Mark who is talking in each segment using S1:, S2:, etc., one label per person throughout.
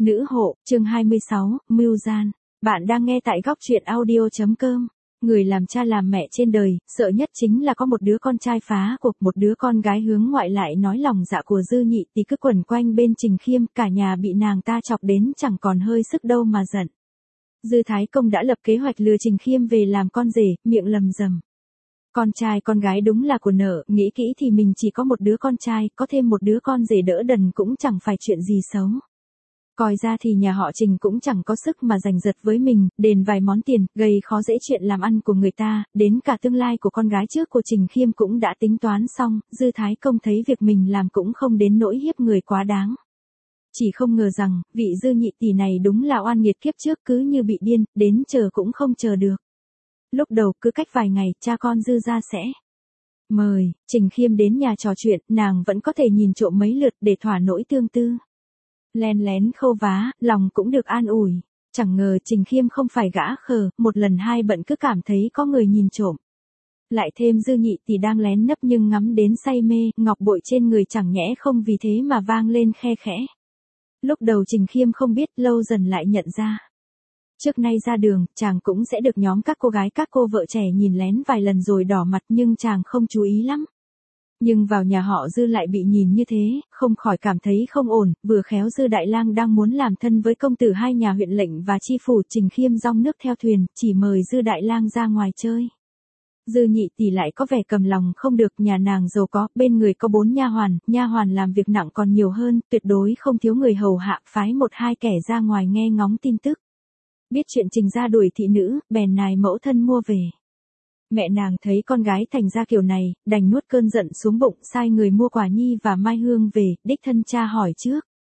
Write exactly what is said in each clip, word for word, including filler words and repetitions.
S1: Nữ hộ, chương hai mươi sáu, Mưu gian. Bạn đang nghe tại góc truyện audio chấm com. Người làm cha làm mẹ trên đời, sợ nhất chính là có một đứa con trai phá cuộc, một đứa con gái hướng ngoại lại nói lòng dạ của Dư Nhị thì cứ quẩn quanh bên Trình Khiêm, cả nhà bị nàng ta chọc đến chẳng còn hơi sức đâu mà giận. Dư Thái Công đã lập kế hoạch lừa Trình Khiêm về làm con rể, miệng lầm rầm. Con trai con gái đúng là của nợ, nghĩ kỹ thì mình chỉ có một đứa con trai, có thêm một đứa con rể đỡ đần cũng chẳng phải chuyện gì xấu. Coi ra thì nhà họ Trình cũng chẳng có sức mà giành giật với mình, đền vài món tiền, gây khó dễ chuyện làm ăn của người ta, đến cả tương lai của con gái trước của Trình Khiêm cũng đã tính toán xong, Dư Thái Công thấy việc mình làm cũng không đến nỗi hiếp người quá đáng. Chỉ không ngờ rằng, vị Dư Nhị tỷ này đúng là oan nghiệt kiếp trước cứ như bị điên, đến chờ cũng không chờ được. Lúc đầu cứ cách vài ngày, cha con Dư ra sẽ mời Trình Khiêm đến nhà trò chuyện, nàng vẫn có thể nhìn trộm mấy lượt để thỏa nỗi tương tư. Len lén khâu vá, lòng cũng được an ủi. Chẳng ngờ Trình Khiêm không phải gã khờ, một lần hai bận cứ cảm thấy có người nhìn trộm. Lại thêm Dư Nhị tỷ đang lén nấp nhưng ngắm đến say mê, ngọc bội trên người chẳng nhẽ không vì thế mà vang lên khe khẽ. Lúc đầu Trình Khiêm không biết, lâu dần lại nhận ra. Trước nay ra đường, chàng cũng sẽ được nhóm các cô gái các cô vợ trẻ nhìn lén vài lần rồi đỏ mặt nhưng chàng không chú ý lắm. Nhưng vào nhà họ Dư lại bị nhìn như thế, không khỏi cảm thấy không ổn, vừa khéo Dư Đại Lang đang muốn làm thân với công tử hai nhà huyện lệnh và chi phủ, Trình Khiêm dong nước theo thuyền, chỉ mời Dư Đại Lang ra ngoài chơi. Dư Nhị tỷ lại có vẻ cầm lòng không được, nhà nàng giàu có, bên người có bốn nha hoàn, nha hoàn làm việc nặng còn nhiều hơn, tuyệt đối không thiếu người hầu hạ, phái một hai kẻ ra ngoài nghe ngóng tin tức. Biết chuyện Trình gia đuổi thị nữ, bèn nài mẫu thân mua về. Mẹ nàng thấy con gái thành ra kiểu này, đành nuốt cơn giận xuống bụng, sai người mua Quả Nhi và Mai Hương về, đích thân cha hỏi trước.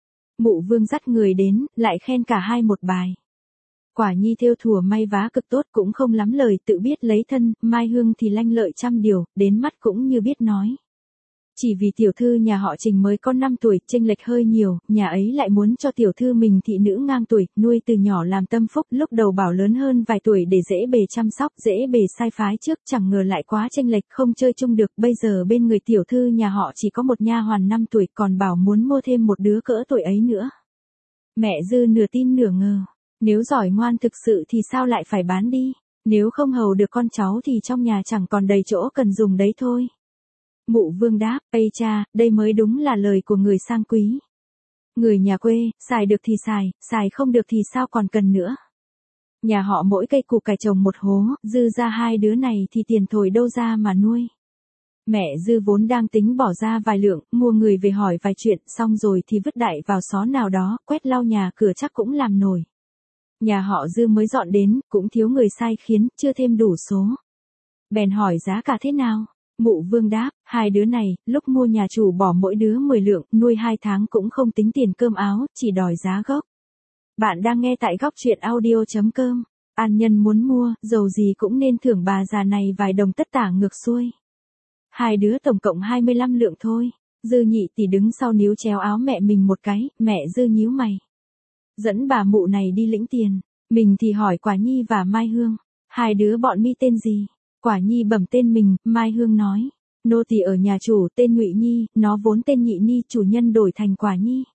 S1: Mụ Vương dắt người đến, lại khen cả hai một bài. Quả Nhi thêu thùa may vá cực tốt, cũng không lắm lời, tự biết lấy thân, Mai Hương thì lanh lợi trăm điều, đến mắt cũng như biết nói. Chỉ vì tiểu thư nhà họ Trình mới có năm tuổi, chênh lệch hơi nhiều, nhà ấy lại muốn cho tiểu thư mình thị nữ ngang tuổi, nuôi từ nhỏ làm tâm phúc, lúc đầu bảo lớn hơn vài tuổi để dễ bề chăm sóc, dễ bề sai phái trước, chẳng ngờ lại quá chênh lệch, không chơi chung được, bây giờ bên người tiểu thư nhà họ chỉ có một nha hoàn năm tuổi, còn bảo muốn mua thêm một đứa cỡ tuổi ấy nữa. Mẹ Dư nửa tin nửa ngờ, nếu giỏi ngoan thực sự thì sao lại phải bán đi, nếu không hầu được con cháu thì trong nhà chẳng còn đầy chỗ cần dùng đấy thôi. Mụ Vương đáp, ây cha, đây mới đúng là lời của người sang quý. Người nhà quê, xài được thì xài, xài không được thì sao còn cần nữa. Nhà họ mỗi cây củ cải trồng một hố, Dư ra hai đứa này thì tiền thổi đâu ra mà nuôi. Mẹ Dư vốn đang tính bỏ ra vài lượng, mua người về hỏi vài chuyện, xong rồi thì vứt đại vào xó nào đó, quét lau nhà cửa chắc cũng làm nổi. Nhà họ Dư mới dọn đến, cũng thiếu người sai khiến, chưa thêm đủ số. Bèn hỏi giá cả thế nào? Mụ Vương đáp, hai đứa này, lúc mua nhà chủ bỏ mỗi đứa mười lượng, nuôi hai tháng cũng không tính tiền cơm áo, chỉ đòi giá gốc. Bạn đang nghe tại góc truyện audio chấm com. An nhân muốn mua, dầu gì cũng nên thưởng bà già này vài đồng tất tả ngược xuôi. Hai đứa tổng cộng hai mươi lăm lượng thôi. Dư Nhị tỷ đứng sau níu chéo áo mẹ mình một cái, mẹ Dư nhíu mày. Dẫn bà mụ này đi lĩnh tiền, mình thì hỏi Quả Nhi và Mai Hương, hai đứa bọn mi tên gì? Quả Nhi bẩm tên mình, Mai Hương nói, nô tỳ ở nhà chủ tên Ngụy Nhi, nó vốn tên Nhị Nhi, chủ nhân đổi thành Quả Nhi.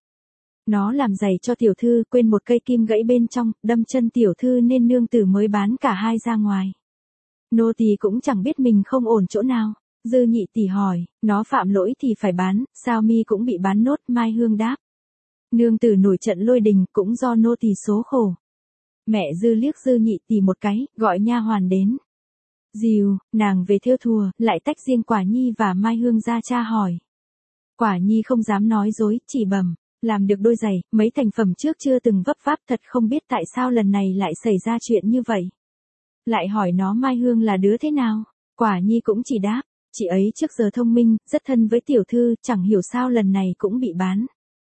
S1: Nó làm giày cho tiểu thư, quên một cây kim gãy bên trong, đâm chân tiểu thư nên nương tử mới bán cả hai ra ngoài. Nô tỳ cũng chẳng biết mình không ổn chỗ nào. Dư Nhị tỷ hỏi, nó phạm lỗi thì phải bán, sao mi cũng bị bán nốt? Mai Hương đáp, nương tử nổi trận lôi đình, cũng do nô tỳ số khổ. Mẹ Dư liếc Dư Nhị tỷ một cái, gọi nha hoàn đến. Dìu, nàng về thêu thùa, lại tách riêng Quả Nhi và Mai Hương ra cha hỏi. Quả Nhi không dám nói dối, chỉ bẩm, làm được đôi giày, mấy thành phẩm trước chưa từng vấp váp, thật không biết tại sao lần này lại xảy ra chuyện như vậy. Lại hỏi nó Mai Hương là đứa thế nào? Quả Nhi cũng chỉ đáp, chị ấy trước giờ thông minh, rất thân với tiểu thư, chẳng hiểu sao lần này cũng bị bán.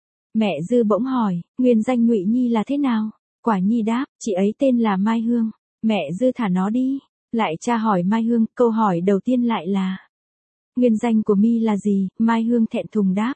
S1: Mẹ Dư bỗng hỏi, nguyên danh Ngụy Nhi là thế nào? Quả Nhi đáp, chị ấy tên là Mai Hương. Mẹ Dư thả nó đi. Lại cha hỏi Mai Hương, câu hỏi đầu tiên lại là, nguyên danh của mi là gì? Mai Hương thẹn thùng đáp,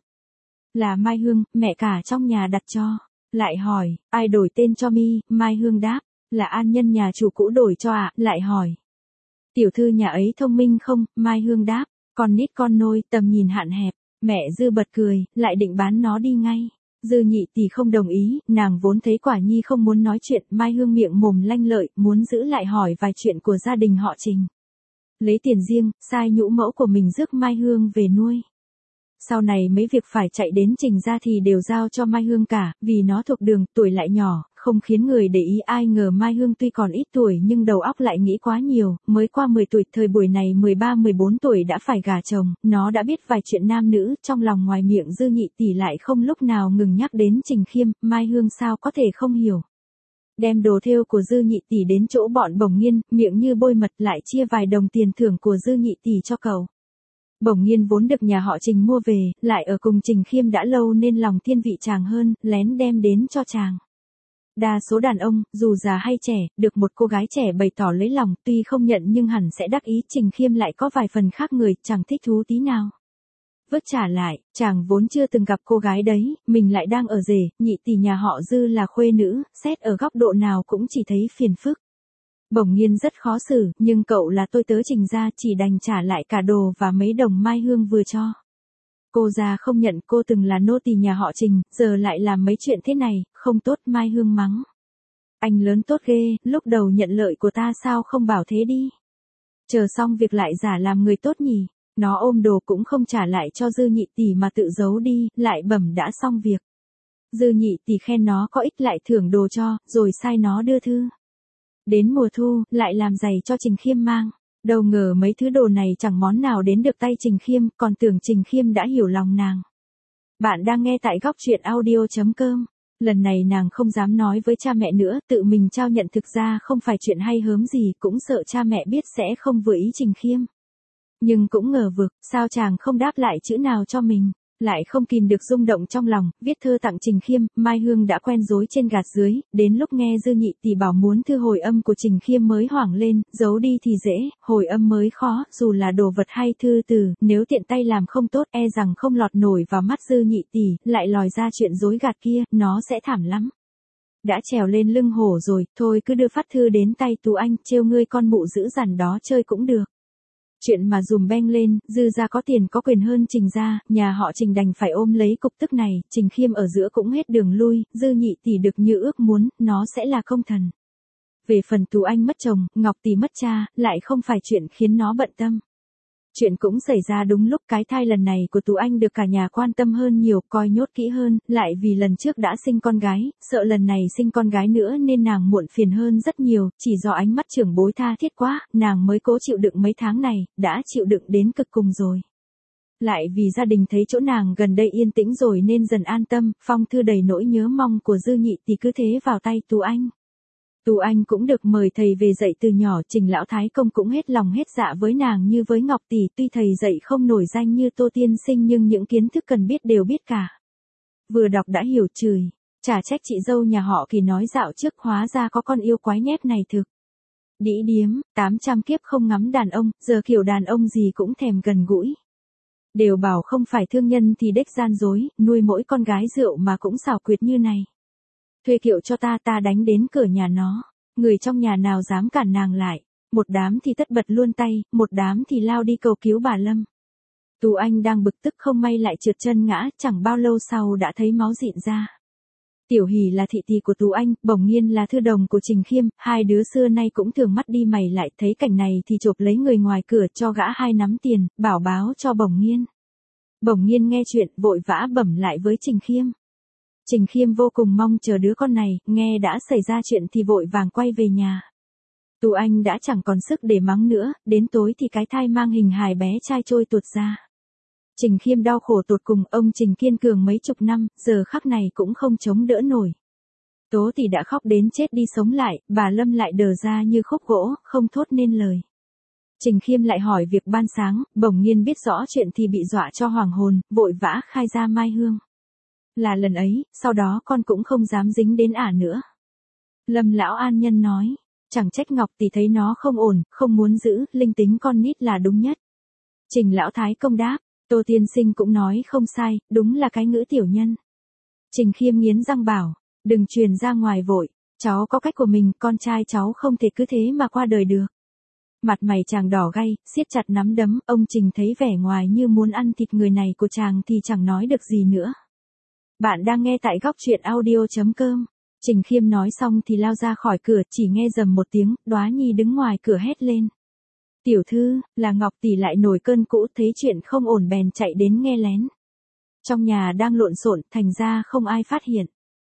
S1: là Mai Hương, mẹ cả trong nhà đặt cho. Lại hỏi, ai đổi tên cho mi? Mai Hương đáp, là an nhân nhà chủ cũ đổi cho ạ. À? Lại hỏi, tiểu thư nhà ấy thông minh không? Mai Hương đáp, con nít con nôi, tầm nhìn hạn hẹp. Mẹ Dư bật cười, lại định bán nó đi ngay. Dư Nhị tỷ không đồng ý, nàng vốn thấy Quả Nhi không muốn nói chuyện, Mai Hương miệng mồm lanh lợi, muốn giữ lại hỏi vài chuyện của gia đình họ Trình. Lấy tiền riêng, sai nhũ mẫu của mình rước Mai Hương về nuôi. Sau này mấy việc phải chạy đến Trình gia thì đều giao cho Mai Hương cả, vì nó thuộc đường, tuổi lại nhỏ, không khiến người để ý. Ai ngờ Mai Hương tuy còn ít tuổi nhưng đầu óc lại nghĩ quá nhiều, mới qua mười tuổi, thời buổi này mười ba mười bốn tuổi đã phải gả chồng, nó đã biết vài chuyện nam nữ, trong lòng ngoài miệng Dư Nhị tỷ lại không lúc nào ngừng nhắc đến Trình Khiêm, Mai Hương sao có thể không hiểu. Đem đồ thêu của Dư Nhị tỷ đến chỗ bọn Bổng Nghiên, miệng như bôi mật, lại chia vài đồng tiền thưởng của Dư Nhị tỷ cho cậu. Bổng Nghiên vốn được nhà họ Trình mua về, lại ở cùng Trình Khiêm đã lâu nên lòng thiên vị chàng hơn, lén đem đến cho chàng. Đa số đàn ông, dù già hay trẻ, được một cô gái trẻ bày tỏ lấy lòng, tuy không nhận nhưng hẳn sẽ đắc ý. Trình Khiêm lại có vài phần khác người, chẳng thích thú tí nào. Vứt trả lại, chàng vốn chưa từng gặp cô gái đấy, mình lại đang ở rể, nhị tỷ nhà họ Dư là khuê nữ, xét ở góc độ nào cũng chỉ thấy phiền phức. Bổng Nghiên rất khó xử, nhưng cậu là tôi tớ Trình gia, chỉ đành trả lại cả đồ và mấy đồng Mai Hương vừa cho. Cô già không nhận, cô từng là nô tỳ nhà họ Trình, giờ lại làm mấy chuyện thế này, không tốt. Mai Hương mắng. Anh lớn tốt ghê, lúc đầu nhận lợi của ta sao không bảo thế đi. Chờ xong việc lại giả làm người tốt nhỉ. Nó ôm đồ cũng không trả lại cho Dư Nhị tỷ mà tự giấu đi, lại bẩm đã xong việc. Dư Nhị tỷ khen nó có ích lại thưởng đồ cho, rồi sai nó đưa thư. Đến mùa thu, lại làm giày cho Trình Khiêm mang. Đâu ngờ mấy thứ đồ này chẳng món nào đến được tay Trình Khiêm, còn tưởng Trình Khiêm đã hiểu lòng nàng. Bạn đang nghe tại góc truyện audio chấm com. Lần này nàng không dám nói với cha mẹ nữa, tự mình trao nhận, thực ra không phải chuyện hay hớm gì, cũng sợ cha mẹ biết sẽ không vừa ý Trình Khiêm. Nhưng cũng ngờ vực, sao chàng không đáp lại chữ nào cho mình, lại không kìm được rung động trong lòng, viết thư tặng Trình Khiêm. Mai Hương đã quen dối trên gạt dưới, đến lúc nghe Dư Nhị tỷ bảo muốn thư hồi âm của Trình Khiêm mới hoảng lên, giấu đi thì dễ, hồi âm mới khó, dù là đồ vật hay thư từ, nếu tiện tay làm không tốt e rằng không lọt nổi vào mắt Dư Nhị tỷ, lại lòi ra chuyện dối gạt kia, nó sẽ thảm lắm. Đã trèo lên lưng hổ rồi, thôi cứ đưa phát thư đến tay Tú Anh, trêu ngươi con mụ dữ dằn đó chơi cũng được. Chuyện mà dùm beng lên, Dư gia có tiền có quyền hơn Trình gia, nhà họ Trình đành phải ôm lấy cục tức này, Trình Khiêm ở giữa cũng hết đường lui, Dư Nhị tỷ được như ước muốn, nó sẽ là công thần. Về phần Tú Anh mất chồng, Ngọc tỷ mất cha, lại không phải chuyện khiến nó bận tâm. Chuyện cũng xảy ra đúng lúc, cái thai lần này của Tú Anh được cả nhà quan tâm hơn nhiều, coi nhốt kỹ hơn, lại vì lần trước đã sinh con gái, sợ lần này sinh con gái nữa nên nàng muộn phiền hơn rất nhiều, chỉ do ánh mắt trưởng bối tha thiết quá, nàng mới cố chịu đựng mấy tháng này, đã chịu đựng đến cực cùng rồi. Lại vì gia đình thấy chỗ nàng gần đây yên tĩnh rồi nên dần an tâm, phong thư đầy nỗi nhớ mong của Dư Nhị tỷ cứ thế vào tay Tú Anh. Tú Anh cũng được mời thầy về dạy từ nhỏ, Trình lão thái công cũng hết lòng hết dạ với nàng như với Ngọc tỷ, tuy thầy dạy không nổi danh như Tô tiên sinh nhưng những kiến thức cần biết đều biết cả. Vừa đọc đã hiểu, chửi, chả trách chị dâu nhà họ Kỳ nói dạo trước hóa ra có con yêu quái nhép này thực. Đĩ điếm, tám trăm kiếp không ngắm đàn ông, giờ kiểu đàn ông gì cũng thèm gần gũi. Đều bảo không phải thương nhân thì đếch gian dối, nuôi mỗi con gái rượu mà cũng xảo quyệt như này. Thuê kiệu cho ta, ta đánh đến cửa nhà nó, người trong nhà nào dám cản nàng lại, một đám thì tất bật luôn tay, một đám thì lao đi cầu cứu bà Lâm. Tú Anh đang bực tức không may lại trượt chân ngã, chẳng bao lâu sau đã thấy máu dịn ra. Tiểu Hỷ là thị tỳ của Tú Anh, Bổng Nghiên là thư đồng của Trình Khiêm, hai đứa xưa nay cũng thường mắt đi mày lại, thấy cảnh này thì chộp lấy người ngoài cửa cho gã hai nắm tiền, bảo báo cho Bổng Nghiên. Bổng Nghiên nghe chuyện vội vã bẩm lại với Trình Khiêm. Trình Khiêm vô cùng mong chờ đứa con này, nghe đã xảy ra chuyện thì vội vàng quay về nhà. Tú Anh đã chẳng còn sức để mắng nữa, đến tối thì cái thai mang hình hài bé trai trôi tuột ra. Trình Khiêm đau khổ tột cùng, ông Trình kiên cường mấy chục năm, giờ khắc này cũng không chống đỡ nổi. Tố thì đã khóc đến chết đi sống lại, bà Lâm lại đờ ra như khúc gỗ, không thốt nên lời. Trình Khiêm lại hỏi việc ban sáng, Bổng Nghiên biết rõ chuyện thì bị dọa cho hoàng hồn, vội vã khai ra Mai Hương. Là lần ấy, sau đó con cũng không dám dính đến ả nữa. Lâm lão an nhân nói, chẳng trách Ngọc tỷ thấy nó không ổn, không muốn giữ, linh tính con nít là đúng nhất. Trình lão thái công đáp, Tô tiên sinh cũng nói không sai, đúng là cái ngữ tiểu nhân. Trình Khiêm nghiến răng bảo, đừng truyền ra ngoài vội, cháu có cách của mình, con trai cháu không thể cứ thế mà qua đời được. Mặt mày chàng đỏ gay, siết chặt nắm đấm, ông Trình thấy vẻ ngoài như muốn ăn thịt người này của chàng thì chẳng nói được gì nữa. Bạn đang nghe tại góc truyện audio.com. Trình Khiêm nói xong thì lao ra khỏi cửa, chỉ nghe rầm một tiếng, Đóa Nhi đứng ngoài cửa hét lên. Tiểu thư, là Ngọc tỷ lại nổi cơn cũ, thấy chuyện không ổn bèn chạy đến nghe lén. Trong nhà đang lộn xộn, thành ra không ai phát hiện.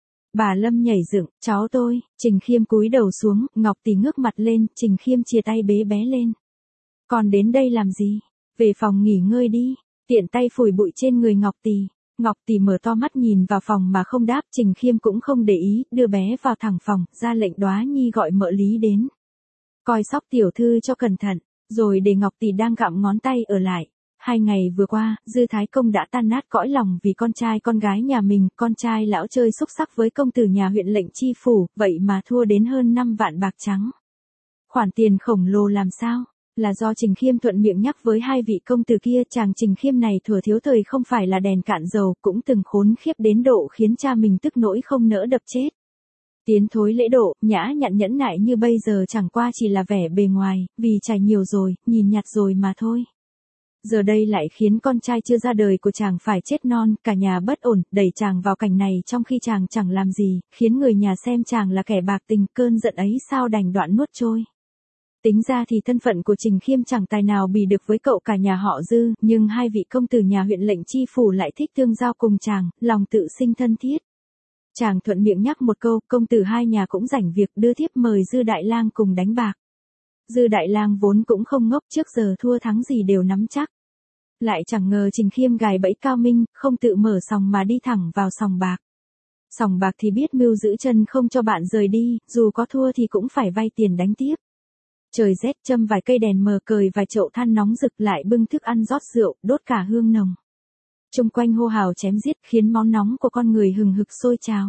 S1: Bà Lâm nhảy dựng, cháu tôi, Trình Khiêm cúi đầu xuống, Ngọc tỷ ngước mặt lên, Trình Khiêm chìa tay bế bé lên. Còn đến đây làm gì? Về phòng nghỉ ngơi đi, tiện tay phủi bụi trên người Ngọc tỷ. Ngọc tỷ mở to mắt nhìn vào phòng mà không đáp, Trình Khiêm cũng không để ý, đưa bé vào thẳng phòng, ra lệnh Đóa Nhi gọi Mợ Lý đến. Coi sóc tiểu thư cho cẩn thận, rồi để Ngọc tỷ đang gặm ngón tay ở lại. Hai ngày vừa qua, Dư Thái Công đã tan nát cõi lòng vì con trai con gái nhà mình, con trai lão chơi xúc sắc với công tử nhà huyện lệnh chi phủ, vậy mà thua đến hơn năm vạn bạc trắng. Khoản tiền khổng lồ làm sao? Là do Trình Khiêm thuận miệng nhắc với hai vị công tử kia, chàng Trình Khiêm này thuở thiếu thời không phải là đèn cạn dầu, cũng từng khốn khiếp đến độ khiến cha mình tức nỗi không nỡ đập chết. Tiến thối lễ độ, nhã nhặn nhẫn nại như bây giờ chẳng qua chỉ là vẻ bề ngoài, vì trải nhiều rồi, nhìn nhạt rồi mà thôi. Giờ đây lại khiến con trai chưa ra đời của chàng phải chết non, cả nhà bất ổn, đẩy chàng vào cảnh này trong khi chàng chẳng làm gì, khiến người nhà xem chàng là kẻ bạc tình, cơn giận ấy sao đành đoạn nuốt trôi. Tính ra thì thân phận của Trình Khiêm chẳng tài nào bì được với cậu cả nhà họ Dư, nhưng hai vị công tử nhà huyện lệnh chi phủ lại thích tương giao cùng chàng, lòng tự sinh thân thiết. Chàng thuận miệng nhắc một câu, công tử hai nhà cũng rảnh việc đưa thiếp mời Dư Đại Lang cùng đánh bạc. Dư Đại Lang vốn cũng không ngốc, trước giờ thua thắng gì đều nắm chắc. Lại chẳng ngờ Trình Khiêm gài bẫy cao minh, không tự mở sòng mà đi thẳng vào sòng bạc. Sòng bạc thì biết mưu giữ chân không cho bạn rời đi, dù có thua thì cũng phải vay tiền đánh tiếp. Trời rét, châm vài cây đèn mờ, cời vài chậu than nóng rực, lại bưng thức ăn rót rượu, đốt cả hương nồng. Chung quanh hô hào chém giết khiến máu nóng của con người hừng hực sôi trào.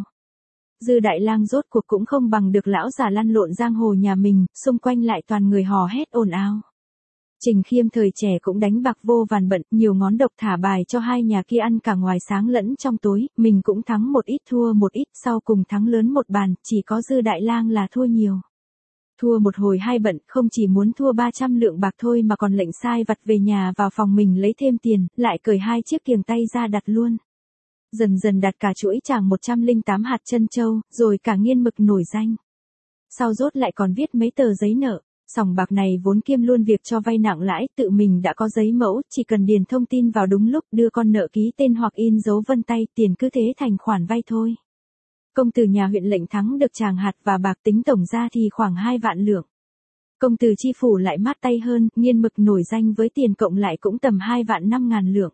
S1: Dư Đại Lang rốt cuộc cũng không bằng được lão già lăn lộn giang hồ nhà mình, xung quanh lại toàn người hò hét ồn ào. Trình Khiêm thời trẻ cũng đánh bạc vô vàn bận, nhiều ngón độc thả bài cho hai nhà kia ăn cả ngoài sáng lẫn trong tối, mình cũng thắng một ít thua một ít, sau cùng thắng lớn một bàn, chỉ có Dư Đại Lang là thua nhiều. Thua một hồi hai bận, không chỉ muốn thua ba trăm lượng bạc thôi mà còn lệnh sai vặt về nhà vào phòng mình lấy thêm tiền, lại cởi hai chiếc kiềng tay ra đặt luôn. Dần dần đặt cả chuỗi chàng một trăm lẻ tám hạt trân châu, rồi cả nghiên mực nổi danh. Sau rốt lại còn viết mấy tờ giấy nợ. Sòng bạc này vốn kiêm luôn việc cho vay nặng lãi, tự mình đã có giấy mẫu, chỉ cần điền thông tin vào đúng lúc, đưa con nợ ký tên hoặc in dấu vân tay, tiền cứ thế thành khoản vay thôi. Công tử nhà huyện lệnh thắng được chàng hạt và bạc, tính tổng ra thì khoảng hai vạn lượng. Công tử chi phủ lại mát tay hơn, nghiên mực nổi danh với tiền cộng lại cũng tầm hai vạn năm ngàn lượng.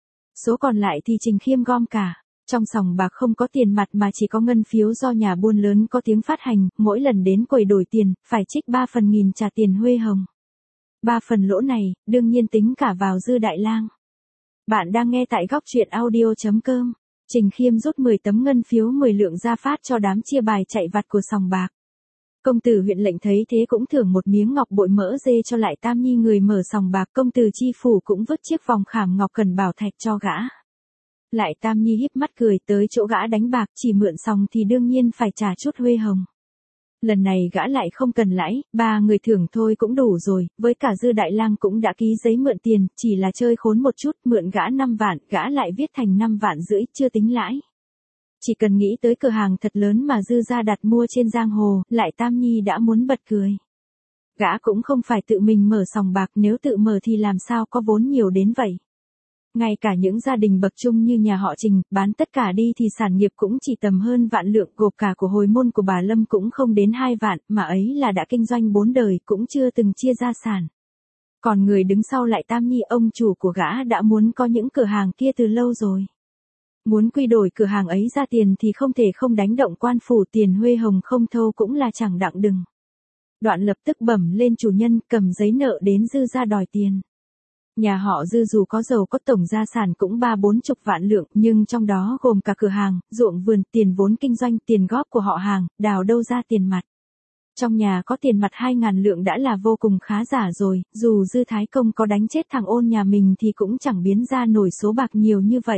S1: Số còn lại thì Trình Khiêm gom cả. Trong sòng bạc không có tiền mặt mà chỉ có ngân phiếu do nhà buôn lớn có tiếng phát hành, mỗi lần đến quầy đổi tiền, phải trích ba phần nghìn trả tiền huê hồng. Ba phần lỗ này, đương nhiên tính cả vào Dư Đại Lang. Bạn đang nghe tại góc truyện audio.com. Trình Khiêm rút mười tấm ngân phiếu mười lượng ra phát cho đám chia bài chạy vặt của sòng bạc. Công tử huyện lệnh thấy thế cũng thưởng một miếng ngọc bội mỡ dê cho lại Tam Nhi người mở sòng bạc, công tử chi phủ cũng vứt chiếc vòng khảm ngọc cần bảo thạch cho gã. Lại Tam Nhi híp mắt cười, tới chỗ gã đánh bạc, chỉ mượn xong thì đương nhiên phải trả chút huê hồng. Lần này gã lại không cần lãi, ba người thưởng thôi cũng đủ rồi, với cả Dư Đại Lang cũng đã ký giấy mượn tiền, chỉ là chơi khốn một chút, mượn gã năm vạn, gã lại viết thành năm vạn rưỡi, chưa tính lãi. Chỉ cần nghĩ tới cửa hàng thật lớn mà Dư gia đặt mua trên giang hồ, lại Tam Nhi đã muốn bật cười. Gã cũng không phải tự mình mở sòng bạc, nếu tự mở thì làm sao có vốn nhiều đến vậy. Ngay cả những gia đình bậc trung như nhà họ Trình, bán tất cả đi thì sản nghiệp cũng chỉ tầm hơn vạn lượng, gộp cả của hồi môn của bà Lâm cũng không đến hai vạn, mà ấy là đã kinh doanh bốn đời, cũng chưa từng chia gia sản. Còn người đứng sau lại Tam Nhi, ông chủ của gã đã muốn có những cửa hàng kia từ lâu rồi. Muốn quy đổi cửa hàng ấy ra tiền thì không thể không đánh động quan phủ, tiền huê hồng không thâu cũng là chẳng đặng đừng. Đoạn lập tức bẩm lên chủ nhân, cầm giấy nợ đến Dư gia đòi tiền. Nhà họ Dư dù có giàu có tổng gia sản cũng ba bốn chục vạn lượng, nhưng trong đó gồm cả cửa hàng, ruộng vườn, tiền vốn kinh doanh, tiền góp của họ hàng, đào đâu ra tiền mặt. Trong nhà có tiền mặt hai ngàn lượng đã là vô cùng khá giả rồi, dù Dư Thái Công có đánh chết thằng ôn nhà mình thì cũng chẳng biến ra nổi số bạc nhiều như vậy.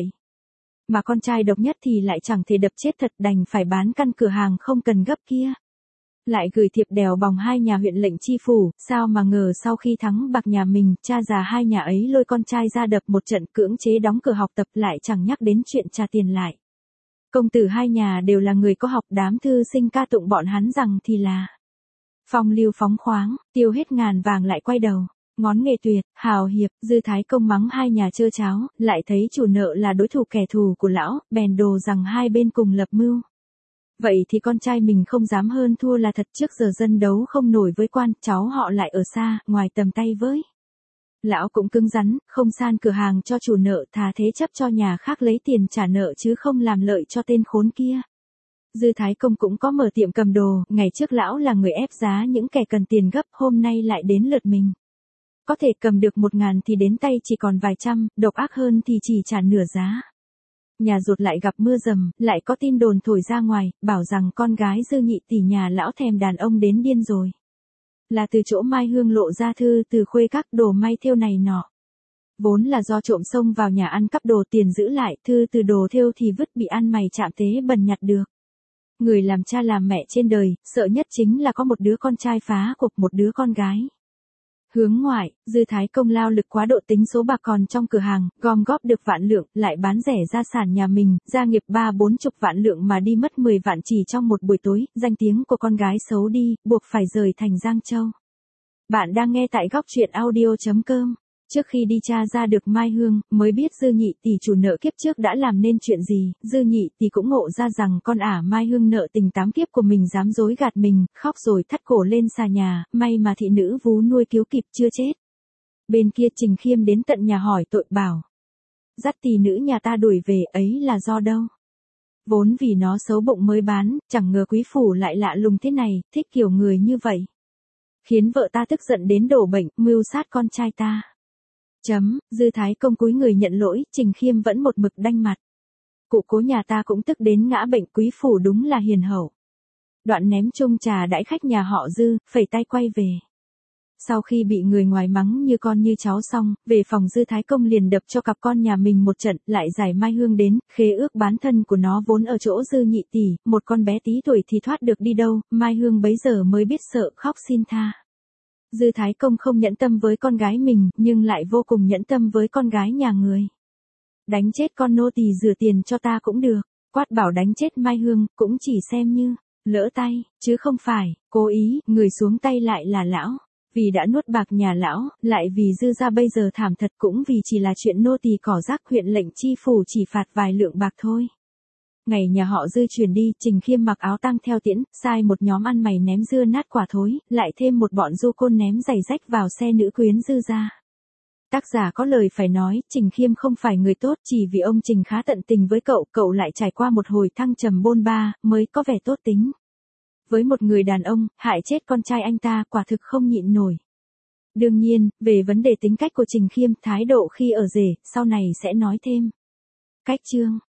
S1: Mà con trai độc nhất thì lại chẳng thể đập chết thật, đành phải bán căn cửa hàng không cần gấp kia. Lại gửi thiệp đèo bòng hai nhà huyện lệnh chi phủ, sao mà ngờ sau khi thắng bạc nhà mình, cha già hai nhà ấy lôi con trai ra đập một trận, cưỡng chế đóng cửa học tập, lại chẳng nhắc đến chuyện trả tiền lại. Công tử hai nhà đều là người có học, đám thư sinh ca tụng bọn hắn rằng thì là phong lưu phóng khoáng, tiêu hết ngàn vàng lại quay đầu. Ngón nghề tuyệt, hào hiệp, Dư Thái Công mắng hai nhà trơ cháo, lại thấy chủ nợ là đối thủ kẻ thù của lão, bèn đồ rằng hai bên cùng lập mưu. Vậy thì con trai mình không dám hơn thua là thật, trước giờ dân đấu không nổi với quan, cháu họ lại ở xa, ngoài tầm tay với. Lão cũng cứng rắn, không san cửa hàng cho chủ nợ, thà thế chấp cho nhà khác lấy tiền trả nợ chứ không làm lợi cho tên khốn kia. Dư Thái Công cũng có mở tiệm cầm đồ, ngày trước lão là người ép giá những kẻ cần tiền gấp, hôm nay lại đến lượt mình. Có thể cầm được một ngàn thì đến tay chỉ còn vài trăm, độc ác hơn thì chỉ trả nửa giá. Nhà ruột lại gặp mưa dầm, lại có tin đồn thổi ra ngoài, bảo rằng con gái Dư nhị tỷ nhà lão thèm đàn ông đến điên rồi. Là từ chỗ Mai Hương lộ ra thư từ khuê các đồ may thêu này nọ. Vốn là do trộm xông vào nhà ăn cắp đồ tiền giữ lại, thư từ đồ thêu thì vứt bị ăn mày chạm tế bần nhặt được. Người làm cha làm mẹ trên đời, sợ nhất chính là có một đứa con trai phá cuộc, một đứa con gái. Hướng ngoại, Dư Thái Công lao lực quá độ, tính số bạc còn trong cửa hàng, gom góp được vạn lượng, lại bán rẻ gia sản nhà mình, gia nghiệp ba bốn chục vạn lượng mà đi mất mười vạn chỉ trong một buổi tối, danh tiếng của con gái xấu đi, buộc phải rời thành Giang Châu. Bạn đang nghe tại góc truyện audio chấm com. Trước khi đi tra ra được Mai Hương, mới biết Dư nhị tỷ chủ nợ kiếp trước đã làm nên chuyện gì, Dư nhị tỷ cũng ngộ ra rằng con ả Mai Hương nợ tình tám kiếp của mình dám dối gạt mình, khóc rồi thắt cổ lên xà nhà, may mà thị nữ vú nuôi cứu kịp chưa chết. Bên kia Trình Khiêm đến tận nhà hỏi tội, bảo: dắt tỷ nữ nhà ta đuổi về, ấy là do đâu? Vốn vì nó xấu bụng mới bán, chẳng ngờ quý phủ lại lạ lùng thế này, thích kiểu người như vậy. Khiến vợ ta tức giận đến đổ bệnh, mưu sát con trai ta. Chấm, Dư Thái Công cúi người nhận lỗi, Trình Khiêm vẫn một mực đanh mặt. Cụ cố nhà ta cũng tức đến ngã bệnh, quý phủ đúng là hiền hậu. Đoạn ném chung trà đãi khách nhà họ Dư, phẩy tay quay về. Sau khi bị người ngoài mắng như con như cháu xong, về phòng Dư Thái Công liền đập cho cặp con nhà mình một trận, lại giải Mai Hương đến, khế ước bán thân của nó vốn ở chỗ Dư nhị tỷ, một con bé tí tuổi thì thoát được đi đâu, Mai Hương bấy giờ mới biết sợ, khóc xin tha. Dư Thái Công không nhẫn tâm với con gái mình, nhưng lại vô cùng nhẫn tâm với con gái nhà người. Đánh chết con nô tỳ rửa tiền cho ta cũng được, quát bảo đánh chết Mai Hương, cũng chỉ xem như lỡ tay, chứ không phải cố ý, người xuống tay lại là lão. Vì đã nuốt bạc nhà lão, lại vì Dư gia bây giờ thảm thật, cũng vì chỉ là chuyện nô tỳ cỏ rác, huyện lệnh chi phủ chỉ phạt vài lượng bạc thôi. Ngày nhà họ Dư chuyển đi, Trình Khiêm mặc áo tang theo tiễn, sai một nhóm ăn mày ném dưa nát quả thối, lại thêm một bọn du côn ném giày rách vào xe nữ quyến Dư gia. Tác giả có lời phải nói, Trình Khiêm không phải người tốt, chỉ vì ông Trình khá tận tình với cậu, cậu lại trải qua một hồi thăng trầm bôn ba, mới có vẻ tốt tính. Với một người đàn ông, hại chết con trai anh ta, quả thực không nhịn nổi. Đương nhiên, về vấn đề tính cách của Trình Khiêm, thái độ khi ở rể, sau này sẽ nói thêm. Cách chương